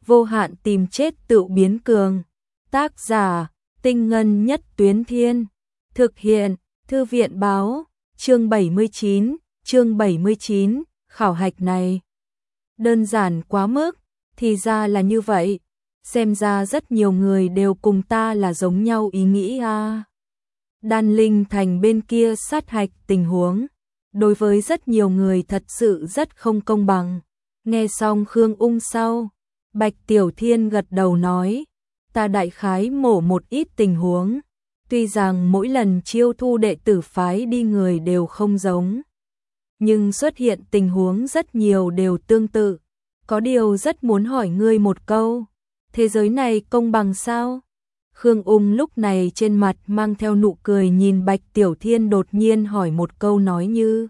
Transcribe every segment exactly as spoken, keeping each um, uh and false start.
vô hạn tìm chết tự biến cường. Tác giả, Tinh Ngân Nhất Tuyến Thiên. Thực hiện, Thư viện báo, chương bảy mươi chín, chương bảy mươi chín, khảo hạch này. Đơn giản quá mức, thì ra là như vậy. Xem ra rất nhiều người đều cùng ta là giống nhau ý nghĩ à. Đan Linh Thành bên kia sát hạch tình huống. Đối với rất nhiều người thật sự rất không công bằng. Nghe xong Khương Ung sau, Bạch Tiểu Thiên gật đầu nói, ta đại khái mổ một ít tình huống. Tuy rằng mỗi lần chiêu thu đệ tử phái đi người đều không giống, nhưng xuất hiện tình huống rất nhiều đều tương tự. Có điều rất muốn hỏi ngươi một câu, thế giới này công bằng sao? Khương Ung lúc này trên mặt mang theo nụ cười nhìn Bạch Tiểu Thiên đột nhiên hỏi một câu nói như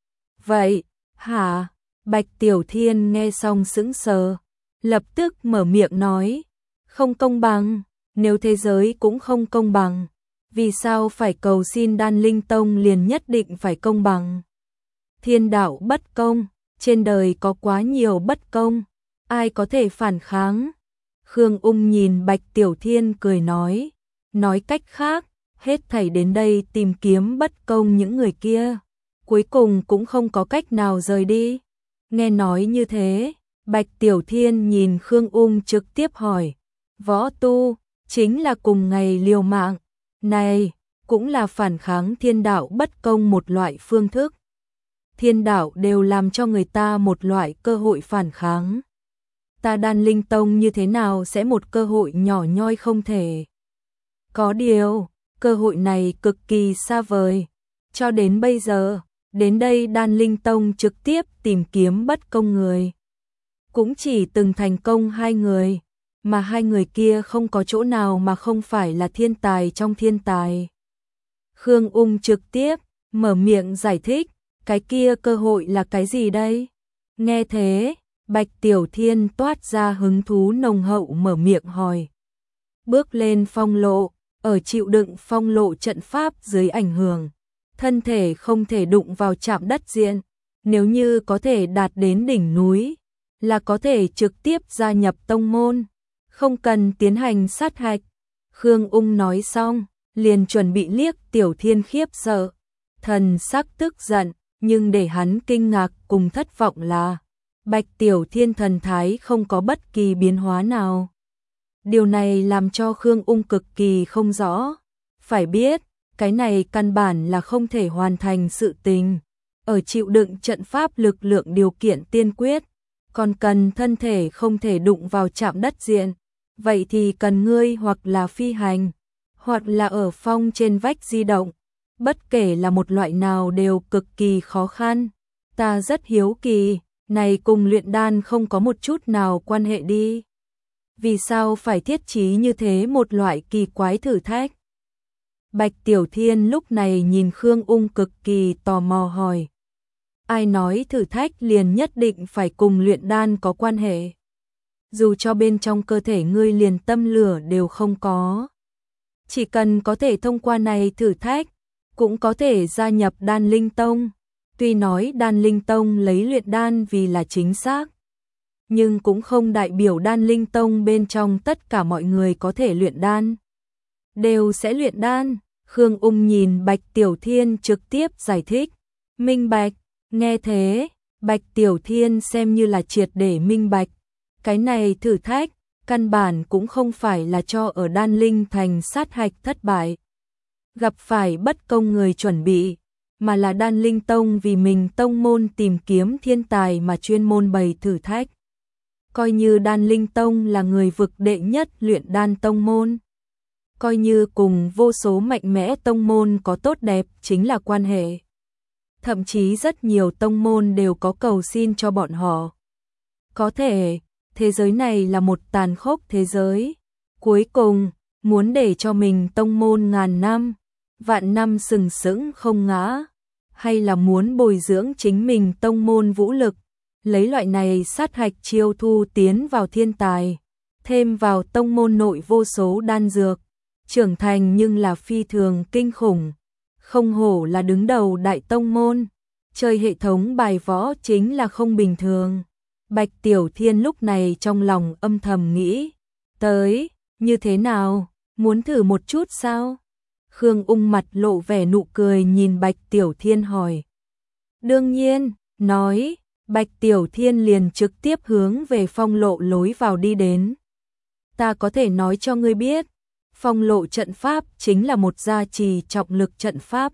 vậy, hả? Bạch Tiểu Thiên nghe xong sững sờ, lập tức mở miệng nói, không công bằng, nếu thế giới cũng không công bằng, vì sao phải cầu xin Đan Linh Tông liền nhất định phải công bằng? Thiên đạo bất công, trên đời có quá nhiều bất công, ai có thể phản kháng? Khương Ung nhìn Bạch Tiểu Thiên cười nói, nói cách khác, hết thảy đến đây tìm kiếm bất công những người kia, cuối cùng cũng không có cách nào rời đi. Nghe nói như thế, Bạch Tiểu Thiên nhìn Khương Ung trực tiếp hỏi, võ tu, chính là cùng ngày liều mạng, này, cũng là phản kháng thiên đạo bất công một loại phương thức. Thiên đạo đều làm cho người ta một loại cơ hội phản kháng. Ta Đan Linh Tông như thế nào sẽ một cơ hội nhỏ nhoi không thể? Có điều, cơ hội này cực kỳ xa vời. Cho đến bây giờ, đến đây Đan Linh Tông trực tiếp tìm kiếm bất công người. Cũng chỉ từng thành công hai người, mà hai người kia không có chỗ nào mà không phải là thiên tài trong thiên tài. Khương Ung trực tiếp mở miệng giải thích, cái kia cơ hội là cái gì đây? Nghe thế, Bạch Tiểu Thiên toát ra hứng thú nồng hậu mở miệng hỏi. Bước lên phong lộ, ở chịu đựng phong lộ trận pháp dưới ảnh hưởng, thân thể không thể đụng vào chạm đất diện, nếu như có thể đạt đến đỉnh núi, là có thể trực tiếp gia nhập tông môn, không cần tiến hành sát hạch. Khương Ung nói xong, liền chuẩn bị liếc Tiểu Thiên khiếp sợ, thần sắc tức giận, nhưng để hắn kinh ngạc cùng thất vọng là Bạch Tiểu Thiên thần thái không có bất kỳ biến hóa nào. Điều này làm cho Khương Ung cực kỳ không rõ. Phải biết, cái này căn bản là không thể hoàn thành sự tình. Ở chịu đựng trận pháp lực lượng điều kiện tiên quyết, còn cần thân thể không thể đụng vào chạm đất diện. Vậy thì cần ngươi hoặc là phi hành, hoặc là ở phong trên vách di động. Bất kể là một loại nào đều cực kỳ khó khăn. Ta rất hiếu kỳ, này cùng luyện đan không có một chút nào quan hệ đi. Vì sao phải thiết trí như thế một loại kỳ quái thử thách? Bạch Tiểu Thiên lúc này nhìn Khương Ung cực kỳ tò mò hỏi. Ai nói thử thách liền nhất định phải cùng luyện đan có quan hệ? Dù cho bên trong cơ thể ngươi liền tâm lửa đều không có. Chỉ cần có thể thông qua này thử thách, cũng có thể gia nhập Đan Linh Tông. Tuy nói Đan Linh Tông lấy luyện đan vì là chính xác, nhưng cũng không đại biểu Đan Linh Tông bên trong tất cả mọi người có thể luyện đan, đều sẽ luyện đan. Khương Ung nhìn Bạch Tiểu Thiên trực tiếp giải thích, minh bạch. Nghe thế, Bạch Tiểu Thiên xem như là triệt để minh bạch. Cái này thử thách, căn bản cũng không phải là cho ở Đan Linh Thành sát hạch thất bại, gặp phải bất công người chuẩn bị, mà là Đan Linh Tông vì mình tông môn tìm kiếm thiên tài mà chuyên môn bày thử thách. Coi như Đan Linh Tông là người vực đệ nhất luyện đan tông môn, coi như cùng vô số mạnh mẽ tông môn có tốt đẹp chính là quan hệ. Thậm chí rất nhiều tông môn đều có cầu xin cho bọn họ. Có thể, thế giới này là một tàn khốc thế giới. Cuối cùng, muốn để cho mình tông môn ngàn năm, vạn năm sừng sững không ngã, hay là muốn bồi dưỡng chính mình tông môn vũ lực, lấy loại này sát hạch chiêu thu tiến vào thiên tài, thêm vào tông môn nội vô số đan dược, trưởng thành nhưng là phi thường kinh khủng, không hổ là đứng đầu đại tông môn, chơi hệ thống bài võ chính là không bình thường. Bạch Tiểu Thiên lúc này trong lòng âm thầm nghĩ, tới, như thế nào, muốn thử một chút sao? Khương Ung mặt lộ vẻ nụ cười nhìn Bạch Tiểu Thiên hỏi. Đương nhiên, nói, Bạch Tiểu Thiên liền trực tiếp hướng về phong lộ lối vào đi đến. Ta có thể nói cho ngươi biết, phong lộ trận pháp chính là một gia trì trọng lực trận pháp.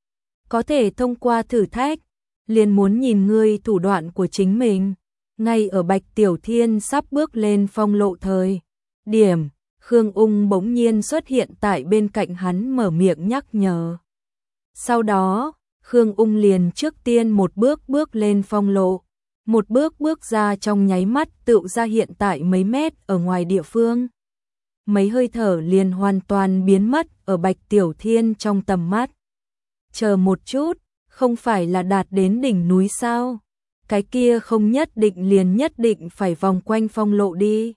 Có thể thông qua thử thách, liền muốn nhìn ngươi thủ đoạn của chính mình. Ngay ở Bạch Tiểu Thiên sắp bước lên phong lộ thời điểm, Khương Ung bỗng nhiên xuất hiện tại bên cạnh hắn mở miệng nhắc nhở. Sau đó, Khương Ung liền trước tiên một bước bước lên phong lộ, một bước bước ra trong nháy mắt tựu ra hiện tại mấy mét ở ngoài địa phương. Mấy hơi thở liền hoàn toàn biến mất ở Bạch Tiểu Thiên trong tầm mắt. Chờ một chút, không phải là đạt đến đỉnh núi sao? Cái kia không nhất định liền nhất định phải vòng quanh phong lộ đi.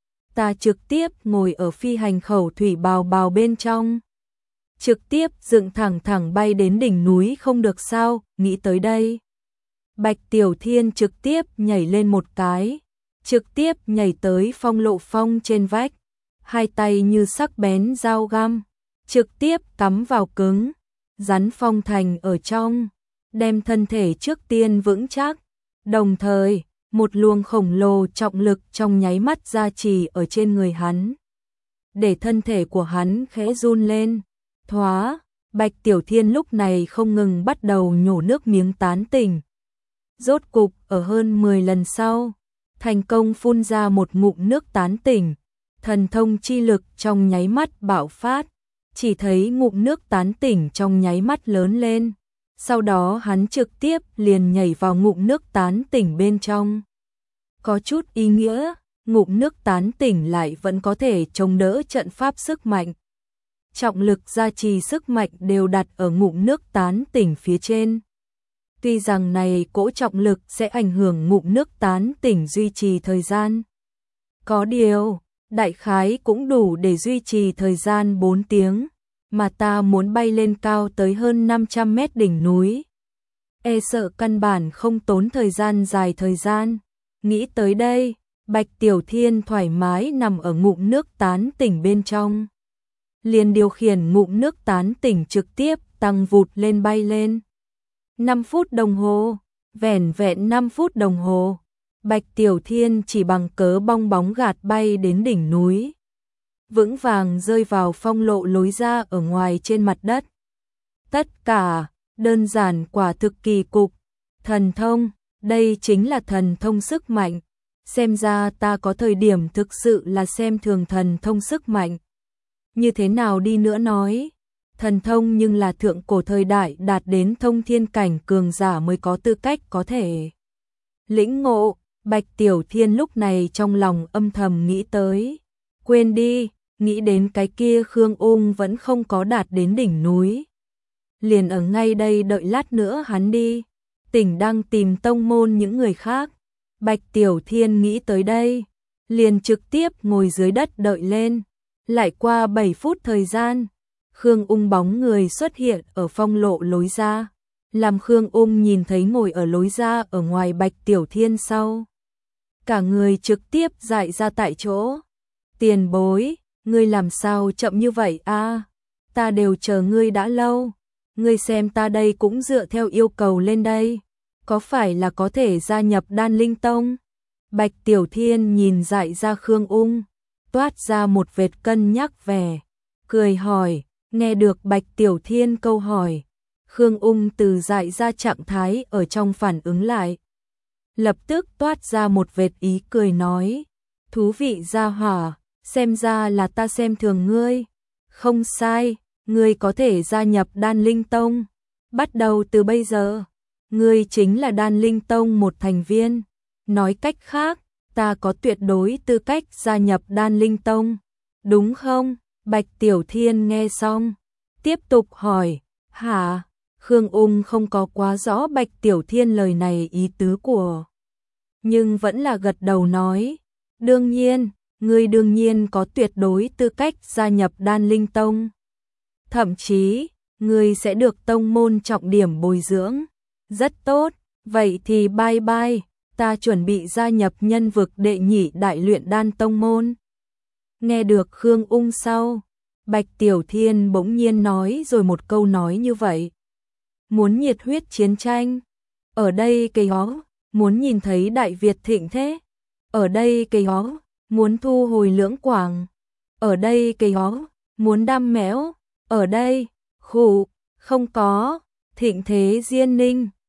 Ta trực tiếp ngồi ở phi hành khẩu thủy bào bào bên trong. Trực tiếp dựng thẳng thẳng bay đến đỉnh núi không được sao, nghĩ tới đây. Bạch Tiểu Thiên trực tiếp nhảy lên một cái, trực tiếp nhảy tới phong lộ phong trên vách. Hai tay như sắc bén dao găm, trực tiếp cắm vào cứng, rắn phong thành ở trong, đem thân thể trước tiên vững chắc. Đồng thời, một luồng khổng lồ trọng lực trong nháy mắt gia trì ở trên người hắn. Để thân thể của hắn khẽ run lên, thoá, Bạch Tiểu Thiên lúc này không ngừng bắt đầu nhổ nước miếng tán tỉnh. Rốt cục ở hơn mười lần sau, thành công phun ra một ngụm nước tán tỉnh, thần thông chi lực trong nháy mắt bạo phát, chỉ thấy ngụm nước tán tỉnh trong nháy mắt lớn lên. Sau đó hắn trực tiếp liền nhảy vào ngụm nước tán tỉnh bên trong. Có chút ý nghĩa, ngụm nước tán tỉnh lại vẫn có thể chống đỡ trận pháp sức mạnh. Trọng lực gia trì sức mạnh đều đặt ở ngụm nước tán tỉnh phía trên. Tuy rằng này cỗ trọng lực sẽ ảnh hưởng ngụm nước tán tỉnh duy trì thời gian. Có điều, đại khái cũng đủ để duy trì thời gian bốn tiếng. Mà ta muốn bay lên cao tới hơn năm trăm mét đỉnh núi. E sợ căn bản không tốn thời gian dài thời gian. Nghĩ tới đây, Bạch Tiểu Thiên thoải mái nằm ở ngụm nước tán tỉnh bên trong. Liền điều khiển ngụm nước tán tỉnh trực tiếp tăng vụt lên bay lên. năm phút đồng hồ, vẻn vẹn năm phút đồng hồ. Bạch Tiểu Thiên chỉ bằng cớ bong bóng gạt bay đến đỉnh núi. Vững vàng rơi vào phong lộ lối ra ở ngoài trên mặt đất. Tất cả, đơn giản quả thực kỳ cục. Thần thông, đây chính là thần thông sức mạnh. Xem ra ta có thời điểm thực sự là xem thường thần thông sức mạnh. Như thế nào đi nữa nói, thần thông nhưng là thượng cổ thời đại đạt đến thông thiên cảnh cường giả mới có tư cách có thể lĩnh ngộ. Bạch Tiểu Thiên lúc này trong lòng âm thầm nghĩ tới. Quên đi, nghĩ đến cái kia Khương Ung vẫn không có đạt đến đỉnh núi. Liền ở ngay đây đợi lát nữa hắn đi. Tỉnh đang tìm tông môn những người khác. Bạch Tiểu Thiên nghĩ tới đây. Liền trực tiếp ngồi dưới đất đợi lên. Lại qua bảy phút thời gian. Khương Ung bóng người xuất hiện ở phong lộ lối ra. Làm Khương Ung nhìn thấy ngồi ở lối ra ở ngoài Bạch Tiểu Thiên sau. Cả người trực tiếp dại ra tại chỗ. Tiền bối, ngươi làm sao chậm như vậy a? Ta đều chờ ngươi đã lâu. Ngươi xem ta đây cũng dựa theo yêu cầu lên đây. Có phải là có thể gia nhập Đan Linh Tông? Bạch Tiểu Thiên nhìn dại ra Khương Ung, toát ra một vệt cân nhắc vẻ. Cười hỏi, nghe được Bạch Tiểu Thiên câu hỏi. Khương Ung từ dại ra trạng thái ở trong phản ứng lại. Lập tức toát ra một vệt ý cười nói. Thú vị gia hỏa, xem ra là ta xem thường ngươi. Không sai, ngươi có thể gia nhập Đan Linh Tông. Bắt đầu từ bây giờ, ngươi chính là Đan Linh Tông một thành viên. Nói cách khác, ta có tuyệt đối tư cách gia nhập Đan Linh Tông. Đúng không? Bạch Tiểu Thiên nghe xong, tiếp tục hỏi. Hả? Khương Ung không có quá rõ Bạch Tiểu Thiên lời này ý tứ của. Nhưng vẫn là gật đầu nói. Đương nhiên, ngươi đương nhiên có tuyệt đối tư cách gia nhập Đan Linh Tông. Thậm chí, ngươi sẽ được tông môn trọng điểm bồi dưỡng. Rất tốt, vậy thì bye bye. ta chuẩn bị gia nhập nhân vực đệ nhị đại luyện đan tông môn. Nghe được Khương Ung sau, Bạch Tiểu Thiên bỗng nhiên nói rồi một câu nói như vậy. Muốn nhiệt huyết chiến tranh, ở đây cây hó, muốn nhìn thấy Đại Việt thịnh thế, ở đây cây hó, muốn thu hồi Lưỡng Quảng, ở đây cây hó, muốn đam mẽo, ở đây, khụ, không có, thịnh thế Diên Ninh.